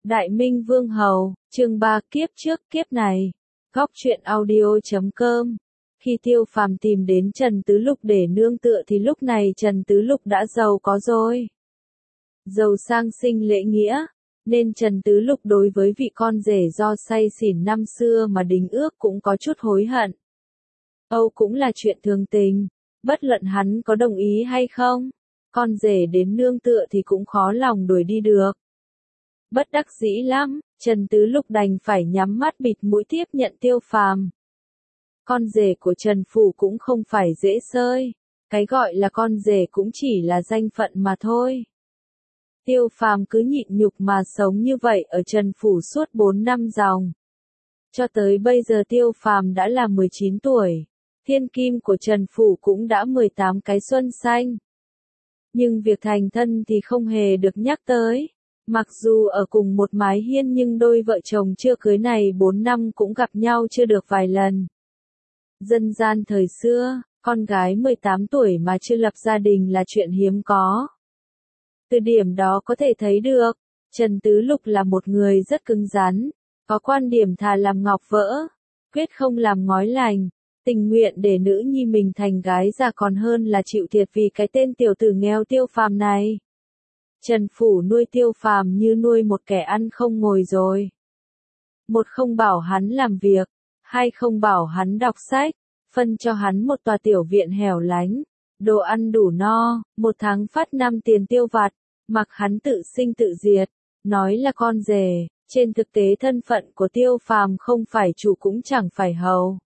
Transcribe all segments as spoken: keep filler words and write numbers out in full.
Đại Minh Vương Hầu, chương ba kiếp trước kiếp này. Góc truyện audio chấm com. Khi Tiêu Phàm tìm đến Trần Tứ Lục để nương tựa thì lúc này Trần Tứ Lục đã giàu có rồi. Giàu sang sinh lễ nghĩa, nên Trần Tứ Lục đối với vị con rể do say xỉn năm xưa mà đính ước cũng có chút hối hận. Âu cũng là chuyện thường tình, bất luận hắn có đồng ý hay không, con rể đến nương tựa thì cũng khó lòng đuổi đi được. Bất đắc dĩ lắm, Trần Tứ Lục đành phải nhắm mắt bịt mũi tiếp nhận Tiêu Phàm. Con rể của Trần Phủ cũng không phải dễ xơi, cái gọi là con rể cũng chỉ là danh phận mà thôi. Tiêu Phàm cứ nhịn nhục mà sống như vậy ở Trần Phủ suốt bốn năm dòng. Cho tới bây giờ Tiêu Phàm đã là mười chín tuổi, thiên kim của Trần Phủ cũng đã mười tám cái xuân xanh. Nhưng việc thành thân thì không hề được nhắc tới. Mặc dù ở cùng một mái hiên nhưng đôi vợ chồng chưa cưới này bốn năm cũng gặp nhau chưa được vài lần. Dân gian thời xưa, con gái mười tám tuổi mà chưa lập gia đình là chuyện hiếm có. Từ điểm đó có thể thấy được, Trần Tứ Lục là một người rất cứng rắn, có quan điểm thà làm ngọc vỡ, quyết không làm ngói lành, tình nguyện để nữ nhi mình thành gái già còn hơn là chịu thiệt vì cái tên tiểu tử nghèo Tiêu Phàm này. Trần Phủ nuôi Tiêu Phàm như nuôi một kẻ ăn không ngồi rồi. Một không bảo hắn làm việc, hai không bảo hắn đọc sách, phân cho hắn một tòa tiểu viện hẻo lánh, đồ ăn đủ no, một tháng phát năm tiền tiêu vặt, mặc hắn tự sinh tự diệt, nói là con rể, trên thực tế thân phận của Tiêu Phàm không phải chủ cũng chẳng phải hầu.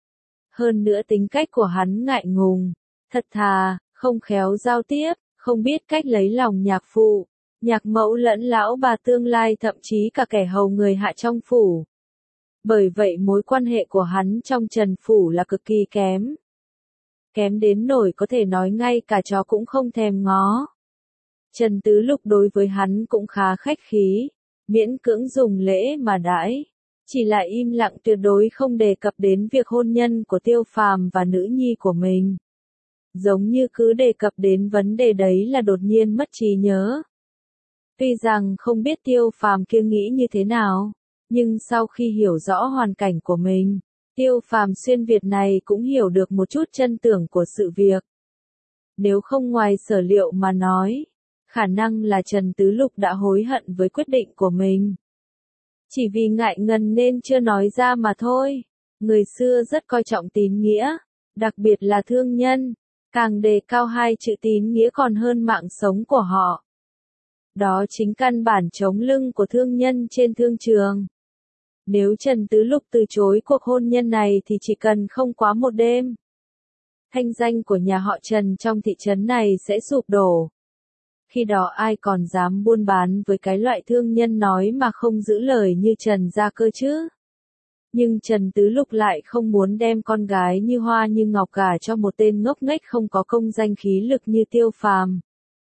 Hơn nữa tính cách của hắn ngại ngùng, thật thà, không khéo giao tiếp, không biết cách lấy lòng nhạc phụ, nhạc mẫu lẫn lão bà tương lai thậm chí cả kẻ hầu người hạ trong phủ. Bởi vậy mối quan hệ của hắn trong Trần Phủ là cực kỳ kém. Kém đến nỗi có thể nói ngay cả chó cũng không thèm ngó. Trần Tứ Lục đối với hắn cũng khá khách khí, miễn cưỡng dùng lễ mà đãi. Chỉ là im lặng tuyệt đối không đề cập đến việc hôn nhân của Tiêu Phàm và nữ nhi của mình. Giống như cứ đề cập đến vấn đề đấy là đột nhiên mất trí nhớ. Tuy rằng không biết Tiêu Phàm kia nghĩ như thế nào, nhưng sau khi hiểu rõ hoàn cảnh của mình, Tiêu Phàm xuyên Việt này cũng hiểu được một chút chân tưởng của sự việc. Nếu không ngoài sở liệu mà nói, khả năng là Trần Tứ Lục đã hối hận với quyết định của mình. Chỉ vì ngại ngần nên chưa nói ra mà thôi. Người xưa rất coi trọng tín nghĩa, đặc biệt là thương nhân, càng đề cao hai chữ tín nghĩa còn hơn mạng sống của họ. Đó chính căn bản chống lưng của thương nhân trên thương trường. Nếu Trần Tứ Lục từ chối cuộc hôn nhân này thì chỉ cần không quá một đêm, thanh danh của nhà họ Trần trong thị trấn này sẽ sụp đổ. Khi đó ai còn dám buôn bán với cái loại thương nhân nói mà không giữ lời như Trần gia cơ chứ? Nhưng Trần Tứ Lục lại không muốn đem con gái như hoa như ngọc gả cho một tên ngốc nghếch không có công danh khí lực như Tiêu Phàm.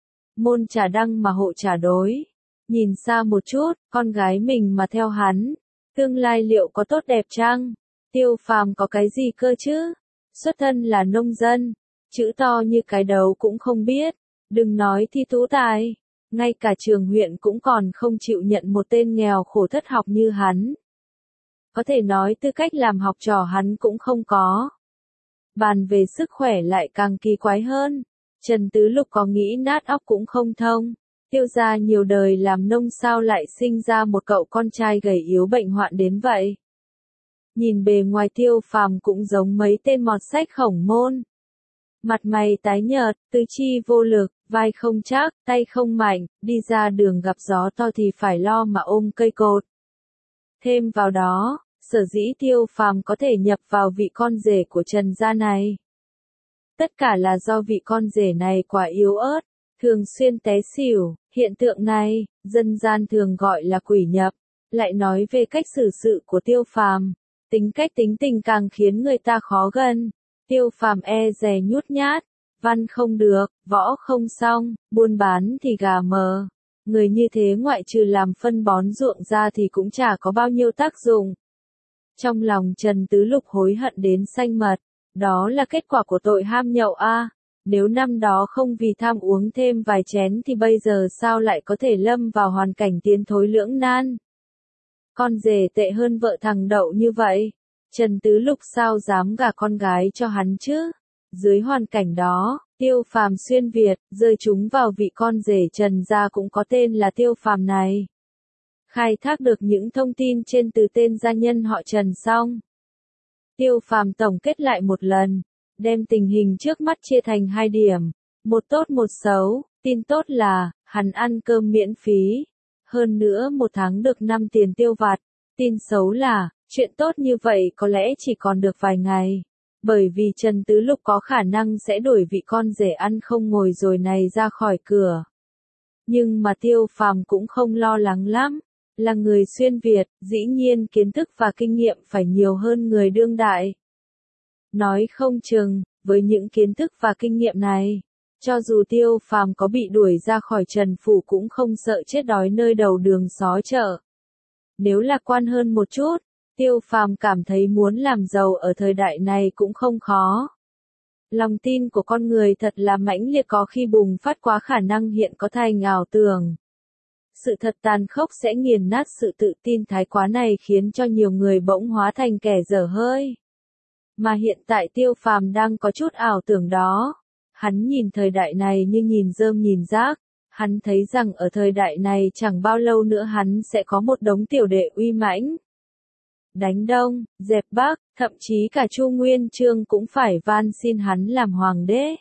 Môn trả đăng mà hộ trả đối. Nhìn xa một chút, con gái mình mà theo hắn, tương lai liệu có tốt đẹp chăng? Tiêu Phàm có cái gì cơ chứ? Xuất thân là nông dân, chữ to như cái đầu cũng không biết, đừng nói thi tú tài, ngay cả trường huyện cũng còn không chịu nhận một tên nghèo khổ thất học như hắn. Có thể nói tư cách làm học trò hắn cũng không có. Bàn về sức khỏe lại càng kỳ quái hơn. Trần Tứ Lục có nghĩ nát óc cũng không thông. Tiêu gia nhiều đời làm nông sao lại sinh ra một cậu con trai gầy yếu bệnh hoạn đến vậy. Nhìn bề ngoài Tiêu Phàm cũng giống mấy tên mọt sách khổng môn. Mặt mày tái nhợt, tứ chi vô lực, vai không chắc, tay không mạnh, đi ra đường gặp gió to thì phải lo mà ôm cây cột. Thêm vào đó, sở dĩ Tiêu Phàm có thể nhập vào vị con rể của Trần gia này. Tất cả là do vị con rể này quá yếu ớt, thường xuyên té xỉu, hiện tượng này, dân gian thường gọi là quỷ nhập. Lại nói về cách xử sự của Tiêu Phàm, tính cách tính tình càng khiến người ta khó gần. Tiêu Phàm e dè nhút nhát, văn không được, võ không xong, buôn bán thì gà mờ. Người như thế ngoại trừ làm phân bón ruộng ra thì cũng chả có bao nhiêu tác dụng. Trong lòng Trần Tứ Lục hối hận đến xanh mật, đó là kết quả của tội ham nhậu a. À. Nếu năm đó không vì tham uống thêm vài chén thì bây giờ sao lại có thể lâm vào hoàn cảnh tiến thối lưỡng nan. Con rể tệ hơn vợ thằng Đậu như vậy. Trần Tứ Lục sao dám gả con gái cho hắn chứ? Dưới hoàn cảnh đó, Tiêu Phàm xuyên Việt, rơi chúng vào vị con rể Trần gia cũng có tên là Tiêu Phàm này. Khai thác được những thông tin trên từ tên gia nhân họ Trần xong. Tiêu Phàm tổng kết lại một lần, đem tình hình trước mắt chia thành hai điểm, một tốt một xấu. Tin tốt là, hắn ăn cơm miễn phí, hơn nữa một tháng được năm tiền tiêu vặt. Tin xấu là, chuyện tốt như vậy có lẽ chỉ còn được vài ngày, bởi vì Trần Tứ Lục có khả năng sẽ đuổi vị con rể ăn không ngồi rồi này ra khỏi cửa. Nhưng mà Tiêu Phàm cũng không lo lắng lắm, là người xuyên Việt, dĩ nhiên kiến thức và kinh nghiệm phải nhiều hơn người đương đại. Nói không chừng, với những kiến thức và kinh nghiệm này, cho dù Tiêu Phàm có bị đuổi ra khỏi Trần Phủ cũng không sợ chết đói nơi đầu đường xó chợ. Nếu lạc quan hơn một chút, Tiêu Phàm cảm thấy muốn làm giàu ở thời đại này cũng không khó. Lòng tin của con người thật là mãnh liệt, có khi bùng phát quá khả năng hiện có thành ảo tưởng. Sự thật tàn khốc sẽ nghiền nát sự tự tin thái quá này, khiến cho nhiều người bỗng hóa thành kẻ dở hơi. Mà hiện tại Tiêu Phàm đang có chút ảo tưởng đó. Hắn nhìn thời đại này như nhìn rơm nhìn rác. Hắn thấy rằng ở thời đại này chẳng bao lâu nữa hắn sẽ có một đống tiểu đệ uy mãnh. Đánh Đông, dẹp Bắc, thậm chí cả Chu Nguyên Chương cũng phải van xin hắn làm hoàng đế.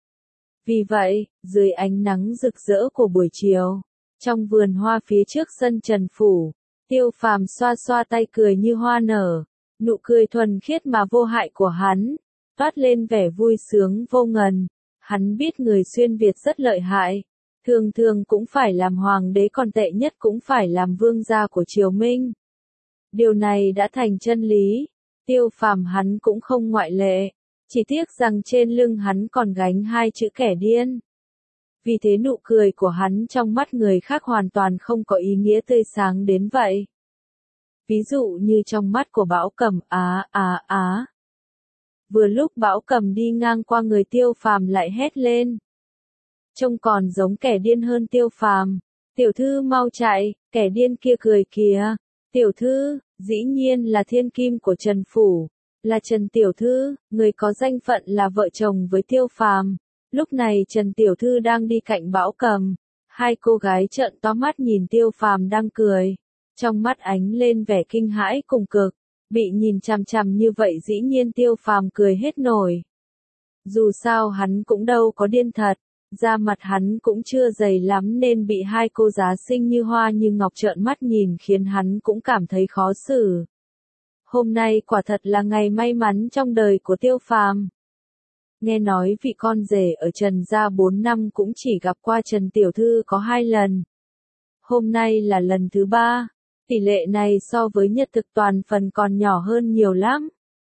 Vì vậy, dưới ánh nắng rực rỡ của buổi chiều, trong vườn hoa phía trước sân Trần Phủ, Tiêu Phàm xoa xoa tay cười như hoa nở, nụ cười thuần khiết mà vô hại của hắn, toát lên vẻ vui sướng vô ngần. Hắn biết người xuyên Việt rất lợi hại, thường thường cũng phải làm hoàng đế, còn tệ nhất cũng phải làm vương gia của triều Minh. Điều này đã thành chân lý, Tiêu Phàm hắn cũng không ngoại lệ, chỉ tiếc rằng trên lưng hắn còn gánh hai chữ kẻ điên. Vì thế nụ cười của hắn trong mắt người khác hoàn toàn không có ý nghĩa tươi sáng đến vậy. Ví dụ như trong mắt của Bảo Cầm, á á á. Vừa lúc Bảo Cầm đi ngang qua người Tiêu Phàm lại hét lên. Trông còn giống kẻ điên hơn Tiêu Phàm. Tiểu thư mau chạy, kẻ điên kia cười kìa. Tiểu thư, dĩ nhiên là thiên kim của Trần Phủ, là Trần Tiểu Thư, người có danh phận là vợ chồng với Tiêu Phàm. Lúc này Trần Tiểu Thư đang đi cạnh Bảo Cầm. Hai cô gái trợn to mắt nhìn Tiêu Phàm đang cười. Trong mắt ánh lên vẻ kinh hãi cùng cực. Bị nhìn chằm chằm như vậy dĩ nhiên Tiêu Phàm cười hết nổi. Dù sao hắn cũng đâu có điên thật. Da mặt hắn cũng chưa dày lắm nên bị hai cô giá xinh như hoa như ngọc trợn mắt nhìn khiến hắn cũng cảm thấy khó xử. Hôm nay quả thật là ngày may mắn trong đời của Tiêu Phàm. Nghe nói vị con rể ở Trần gia bốn năm cũng chỉ gặp qua Trần Tiểu Thư có hai lần. Hôm nay là lần thứ ba. Tỷ lệ này so với nhật thực toàn phần còn nhỏ hơn nhiều lắm.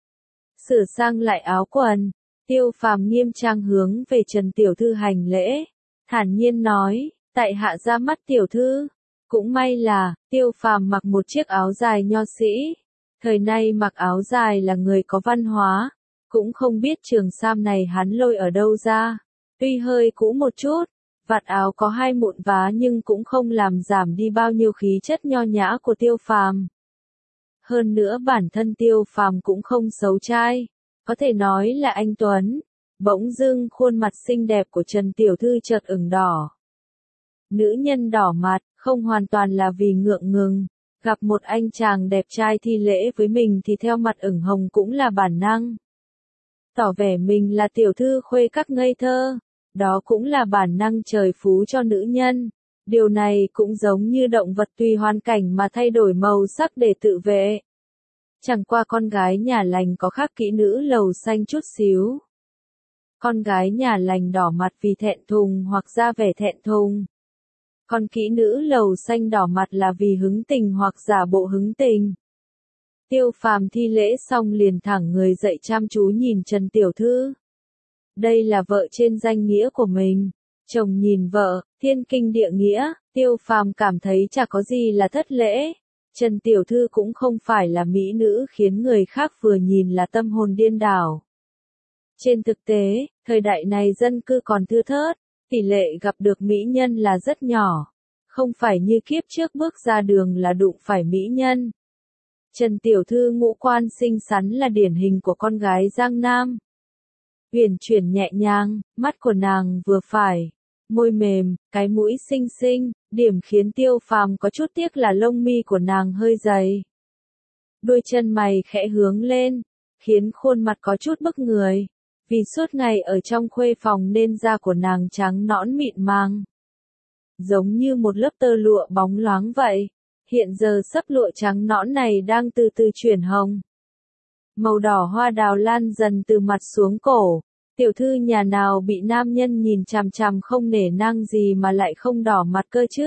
Sửa sang lại áo quần, Tiêu Phàm nghiêm trang hướng về Trần Tiểu Thư hành lễ, thản nhiên nói, tại hạ ra mắt Tiểu Thư. Cũng may là, Tiêu Phàm mặc một chiếc áo dài nho sĩ. Thời nay mặc áo dài là người có văn hóa, cũng không biết trường sam này hắn lôi ở đâu ra. Tuy hơi cũ một chút, vạt áo có hai mụn vá nhưng cũng không làm giảm đi bao nhiêu khí chất nho nhã của Tiêu Phàm. Hơn nữa bản thân Tiêu Phàm cũng không xấu trai, có thể nói là anh tuấn. Bỗng dưng khuôn mặt xinh đẹp của Trần Tiểu Thư chợt ửng đỏ. Nữ nhân đỏ mặt, không hoàn toàn là vì ngượng ngùng, gặp một anh chàng đẹp trai thi lễ với mình thì theo mặt ửng hồng cũng là bản năng. Tỏ vẻ mình là tiểu thư khuê các ngây thơ, đó cũng là bản năng trời phú cho nữ nhân. Điều này cũng giống như động vật tùy hoàn cảnh mà thay đổi màu sắc để tự vệ. Chẳng qua con gái nhà lành có khác kỹ nữ lầu xanh chút xíu. Con gái nhà lành đỏ mặt vì thẹn thùng hoặc ra vẻ thẹn thùng. Còn kỹ nữ lầu xanh đỏ mặt là vì hứng tình hoặc giả bộ hứng tình. Tiêu Phàm thi lễ xong liền thẳng người dậy chăm chú nhìn Trần Tiểu Thư. Đây là vợ trên danh nghĩa của mình. Chồng nhìn vợ, thiên kinh địa nghĩa, Tiêu Phàm cảm thấy chả có gì là thất lễ. Trần Tiểu Thư cũng không phải là mỹ nữ khiến người khác vừa nhìn là tâm hồn điên đảo. Trên thực tế, thời đại này dân cư còn thưa thớt, tỷ lệ gặp được mỹ nhân là rất nhỏ. Không phải như kiếp trước bước ra đường là đụng phải mỹ nhân. Trần tiểu thư ngũ quan xinh xắn là điển hình của con gái Giang Nam. Uyển chuyển nhẹ nhàng, mắt của nàng vừa phải, môi mềm, cái mũi xinh xinh, điểm khiến Tiêu Phàm có chút tiếc là lông mi của nàng hơi dày. Đôi chân mày khẽ hướng lên, khiến khuôn mặt có chút bức người, vì suốt ngày ở trong khuê phòng nên da của nàng trắng nõn mịn màng, giống như một lớp tơ lụa bóng loáng vậy. Hiện giờ sấp lụa trắng nõn này đang từ từ chuyển hồng. Màu đỏ hoa đào lan dần từ mặt xuống cổ. Tiểu thư nhà nào bị nam nhân nhìn chằm chằm không nể nang gì mà lại không đỏ mặt cơ chứ?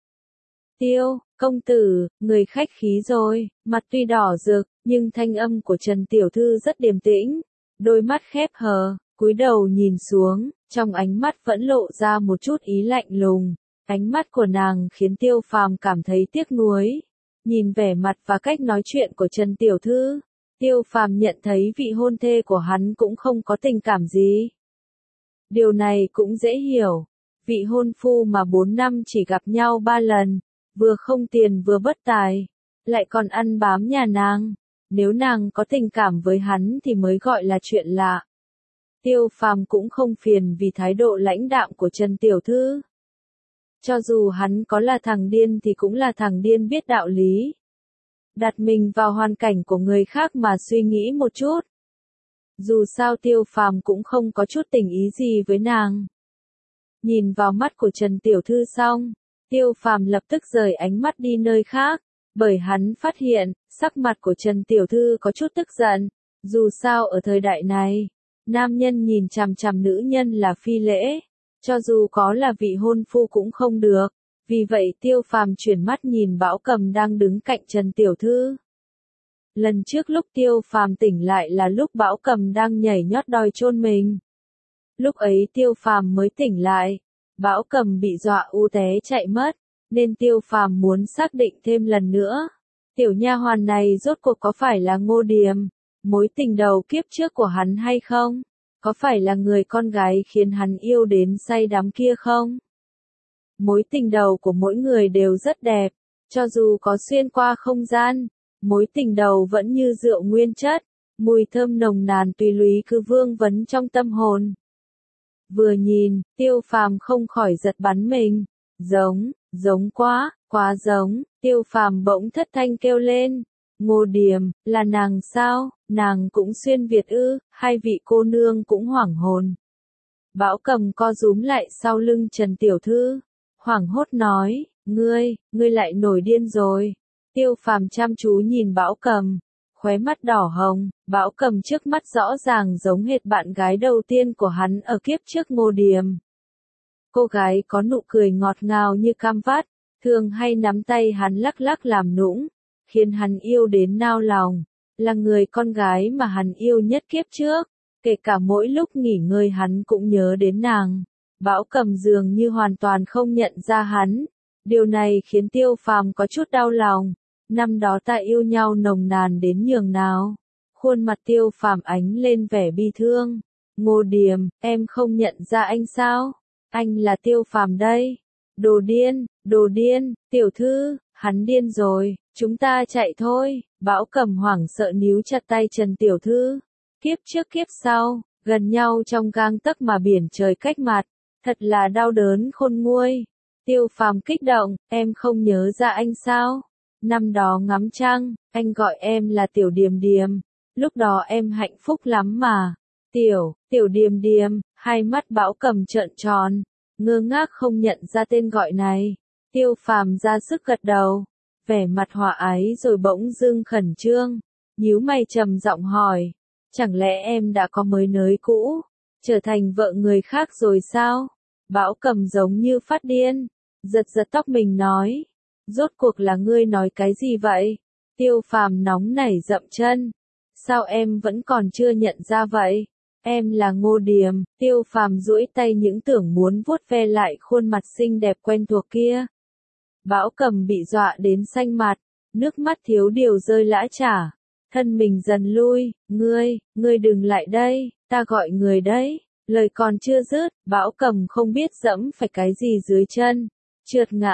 Tiêu, công tử, người khách khí rồi, mặt tuy đỏ rực, nhưng thanh âm của Trần tiểu thư rất điềm tĩnh, đôi mắt khép hờ, cúi đầu nhìn xuống, trong ánh mắt vẫn lộ ra một chút ý lạnh lùng. Ánh mắt của nàng khiến Tiêu Phàm cảm thấy tiếc nuối. Nhìn vẻ mặt và cách nói chuyện của Trần tiểu thư, Tiêu Phàm nhận thấy vị hôn thê của hắn cũng không có tình cảm gì. Điều này cũng dễ hiểu. Vị hôn phu mà bốn năm chỉ gặp nhau ba lần, vừa không tiền vừa bất tài, lại còn ăn bám nhà nàng. Nếu nàng có tình cảm với hắn thì mới gọi là chuyện lạ. Tiêu Phàm cũng không phiền vì thái độ lãnh đạm của Trần tiểu thư. Cho dù hắn có là thằng điên thì cũng là thằng điên biết đạo lý. Đặt mình vào hoàn cảnh của người khác mà suy nghĩ một chút. Dù sao Tiêu Phàm cũng không có chút tình ý gì với nàng. Nhìn vào mắt của Trần tiểu thư xong, Tiêu Phàm lập tức rời ánh mắt đi nơi khác, bởi hắn phát hiện, sắc mặt của Trần tiểu thư có chút tức giận. Dù sao ở thời đại này, nam nhân nhìn chằm chằm nữ nhân là phi lễ. Cho dù có là vị hôn phu cũng không được, vì vậy Tiêu Phàm chuyển mắt nhìn Bảo Cầm đang đứng cạnh Trần tiểu thư. Lần trước lúc Tiêu Phàm tỉnh lại là lúc Bảo Cầm đang nhảy nhót đòi chôn mình. Lúc ấy Tiêu Phàm mới tỉnh lại, Bảo Cầm bị dọa u té chạy mất, nên Tiêu Phàm muốn xác định thêm lần nữa. Tiểu nha hoàn này rốt cuộc có phải là Ngô Điềm, mối tình đầu kiếp trước của hắn hay không? Có phải là người con gái khiến hắn yêu đến say đắm kia không? Mối tình đầu của mỗi người đều rất đẹp, cho dù có xuyên qua không gian, mối tình đầu vẫn như rượu nguyên chất, mùi thơm nồng nàn tùy lúy cứ vương vấn trong tâm hồn. Vừa nhìn, Tiêu Phàm không khỏi giật bắn mình, giống, giống quá, quá giống, Tiêu Phàm bỗng thất thanh kêu lên. Ngô Điềm, là nàng sao? Nàng cũng xuyên Việt ư? Hai vị cô nương cũng hoảng hồn. Bảo Cầm co rúm lại sau lưng Trần tiểu thư, hoảng hốt nói, ngươi, ngươi lại nổi điên rồi. Tiêu Phàm chăm chú nhìn Bảo Cầm, khóe mắt đỏ hồng. Bảo Cầm trước mắt rõ ràng giống hệt bạn gái đầu tiên của hắn ở kiếp trước Ngô Điềm. Cô gái có nụ cười ngọt ngào như cam vắt, thường hay nắm tay hắn lắc lắc làm nũng, khiến hắn yêu đến nao lòng, là người con gái mà hắn yêu nhất kiếp trước, kể cả mỗi lúc nghỉ ngơi hắn cũng nhớ đến nàng. Bảo Cầm dường như hoàn toàn không nhận ra hắn, điều này khiến Tiêu Phàm có chút đau lòng. Năm đó ta yêu nhau nồng nàn đến nhường nào? Khuôn mặt Tiêu Phàm ánh lên vẻ bi thương. Ngô Điềm, em không nhận ra anh sao? Anh là Tiêu Phàm đây. Đồ điên, đồ điên, tiểu thư, hắn điên rồi, chúng ta chạy thôi. Bảo Cầm hoảng sợ níu chặt tay Trần tiểu thư. Kiếp trước kiếp sau, gần nhau trong gang tấc mà biển trời cách mặt, thật là đau đớn khôn nguôi. Tiêu Phàm kích động, em không nhớ ra anh sao? Năm đó ngắm trăng, anh gọi em là Tiểu Điềm Điềm, lúc đó em hạnh phúc lắm mà. Tiểu, Tiểu Điềm Điềm, hai mắt Bảo Cầm trợn tròn, ngơ ngác không nhận ra tên gọi này. Tiêu Phàm ra sức gật đầu, vẻ mặt hòa ái rồi bỗng dưng khẩn trương, nhíu mày trầm giọng hỏi, chẳng lẽ em đã có mới nới cũ, trở thành vợ người khác rồi sao? Bảo Cầm giống như phát điên, giật giật tóc mình nói, rốt cuộc là ngươi nói cái gì vậy? Tiêu Phàm nóng nảy dậm chân, sao em vẫn còn chưa nhận ra vậy? Em là Ngô Điềm. Tiêu Phàm duỗi tay những tưởng muốn vuốt ve lại khuôn mặt xinh đẹp quen thuộc kia. Bảo Cầm bị dọa đến xanh mặt, nước mắt thiếu điều rơi lã chả, thân mình dần lui, ngươi, ngươi đừng lại đây, ta gọi người đấy. Lời còn chưa dứt, Bảo Cầm không biết dẫm phải cái gì dưới chân, trượt ngã,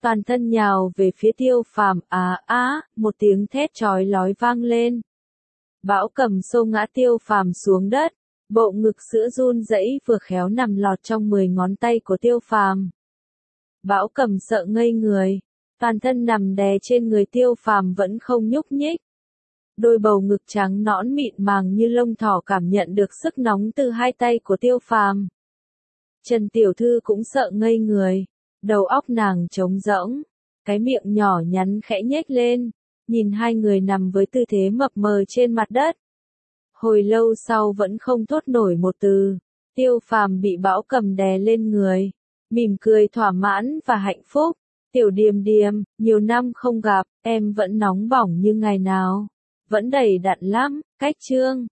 toàn thân nhào về phía Tiêu Phàm. Á á, một tiếng thét chói lói vang lên. Bão Cầm xô ngã Tiêu Phàm xuống đất, bộ ngực sữa run rẩy vừa khéo nằm lọt trong mười ngón tay của Tiêu Phàm. Bão Cầm sợ ngây người, toàn thân nằm đè trên người Tiêu Phàm vẫn không nhúc nhích. Đôi bầu ngực trắng nõn mịn màng như lông thỏ cảm nhận được sức nóng từ hai tay của Tiêu Phàm. Trần Tiểu Thư cũng sợ ngây người, đầu óc nàng trống rỗng, cái miệng nhỏ nhắn khẽ nhếch lên, nhìn hai người nằm với tư thế mập mờ trên mặt đất. Hồi lâu sau vẫn không thốt nổi một từ, Tiêu Phàm bị Bão Cầm đè lên người, mỉm cười thỏa mãn và hạnh phúc. Tiểu Điềm Điềm, nhiều năm không gặp, em vẫn nóng bỏng như ngày nào, vẫn đầy đặn lắm. Cách chương